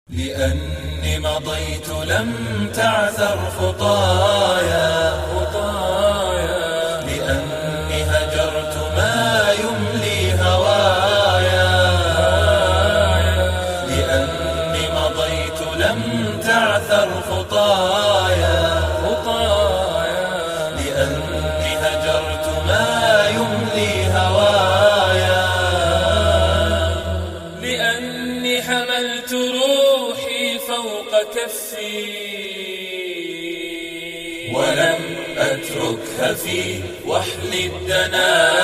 لأني مضيت لم تعثر خطايا لأني هجرت ما يملي هوايا لأني مضيت لم تعثر خطايا لأني هجرت ما يملي هوايا لأني حملت روحي فوق كفي ولم أتركها في وحل الدنايا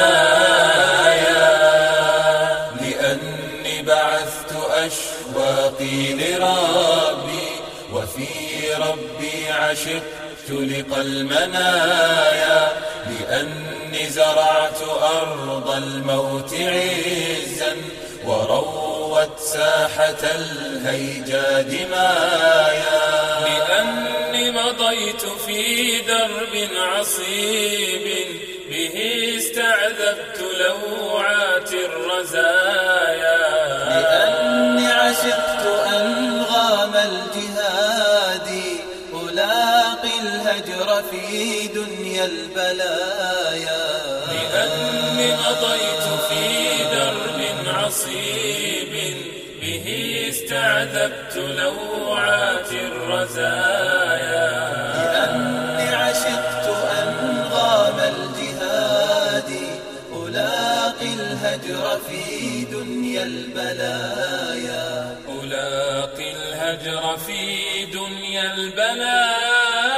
لأني بعثت أشواقي لربي وفي ربي عشقت لقى المنايا لأني زرعت أرض الموت عزا وروت ساحة الهيجا دمايا لأني مضيت في درب عصيب به استعذبت لوعات الرزايا لأني عشقت أنغام الجهاد ألاقي الهجر في دنيا البلايا لأني مضيت في درب عصيب به استعذبت لوعات الرزايا لأني عشقت أنغام الجهاد ألاقي الهجر في دنيا البلايا ألاقي الهجر في دنيا البلايا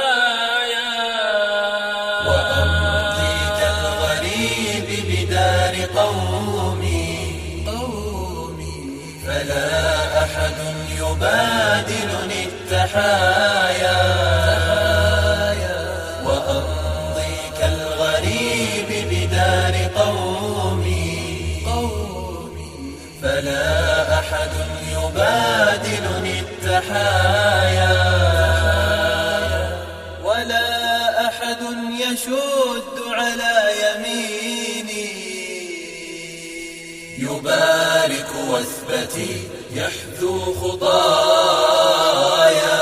وأمضي كالغريب بدار قومي فلا أحد يبادلني التحايا وأمضي كالغريب بدار قومي فلا أحد يبادلني التحايا ولا أحد يشد على يميني يبارك وثبتي يحذو خطايا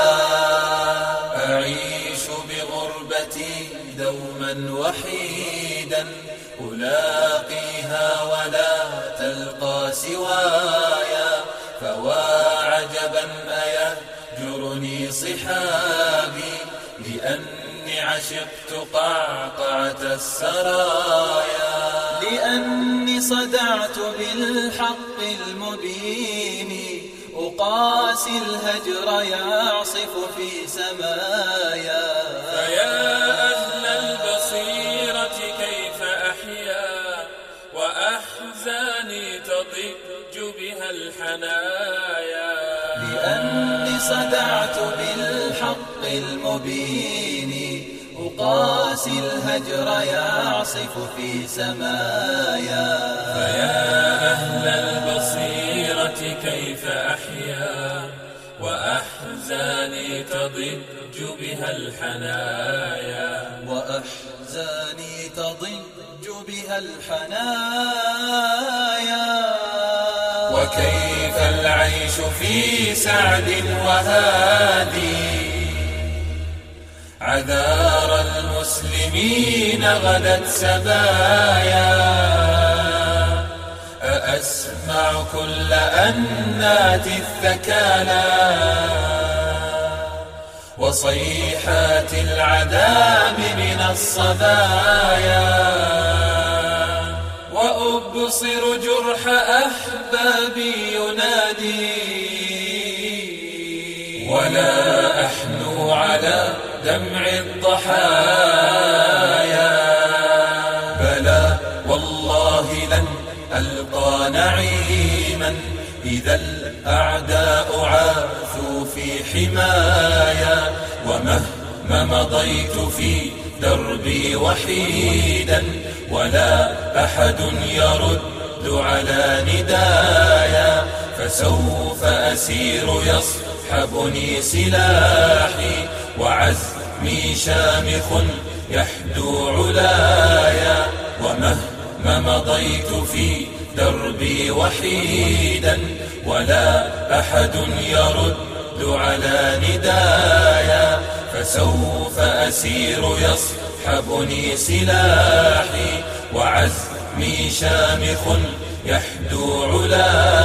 أعيش بغربتي دوما وحيدا ألاقيها ولا تلقى سوايا فوا عجبا أيهجرني صحابي لأني عشقت قعقعة السرايا لأني صدعت بالحق المبين أقاسي الهجر يعصف في سمايا فيا أهل البصيرة كيف أحيا وأحزاني تضج بها الحنايا لأني صدعت بالحق المبين أقاسي الهجر يعصف في سمايا فيا أهل البصيرة كيف أحيا وأحزاني تضج بها الحنايا وأحزاني تضج بها الحنايا وكيف العيش في سعد وهادي عذار المسلمين غدت سبايا أأسمع كل أنات الثكالى وصيحات العذاب من الصبايا وأبصر جرح أحبابي ينادي ولا أحنو على دمع الضحايا بلى والله لن ألقى نعيما إذا الأعداء عاثوا في حمايا ومهما مضيت في دربي وحيدا ولا أحد يرد على ندايا فسوف أسير يصحبني سلاحي وعزمي شامخ يحدو علايا ومهما مضيت في دربي وحيدا ولا أحد يرد أرد على ندايا، فسوف أسير يصحبني سلاحي، وعزمي شامخ يحدو علايا.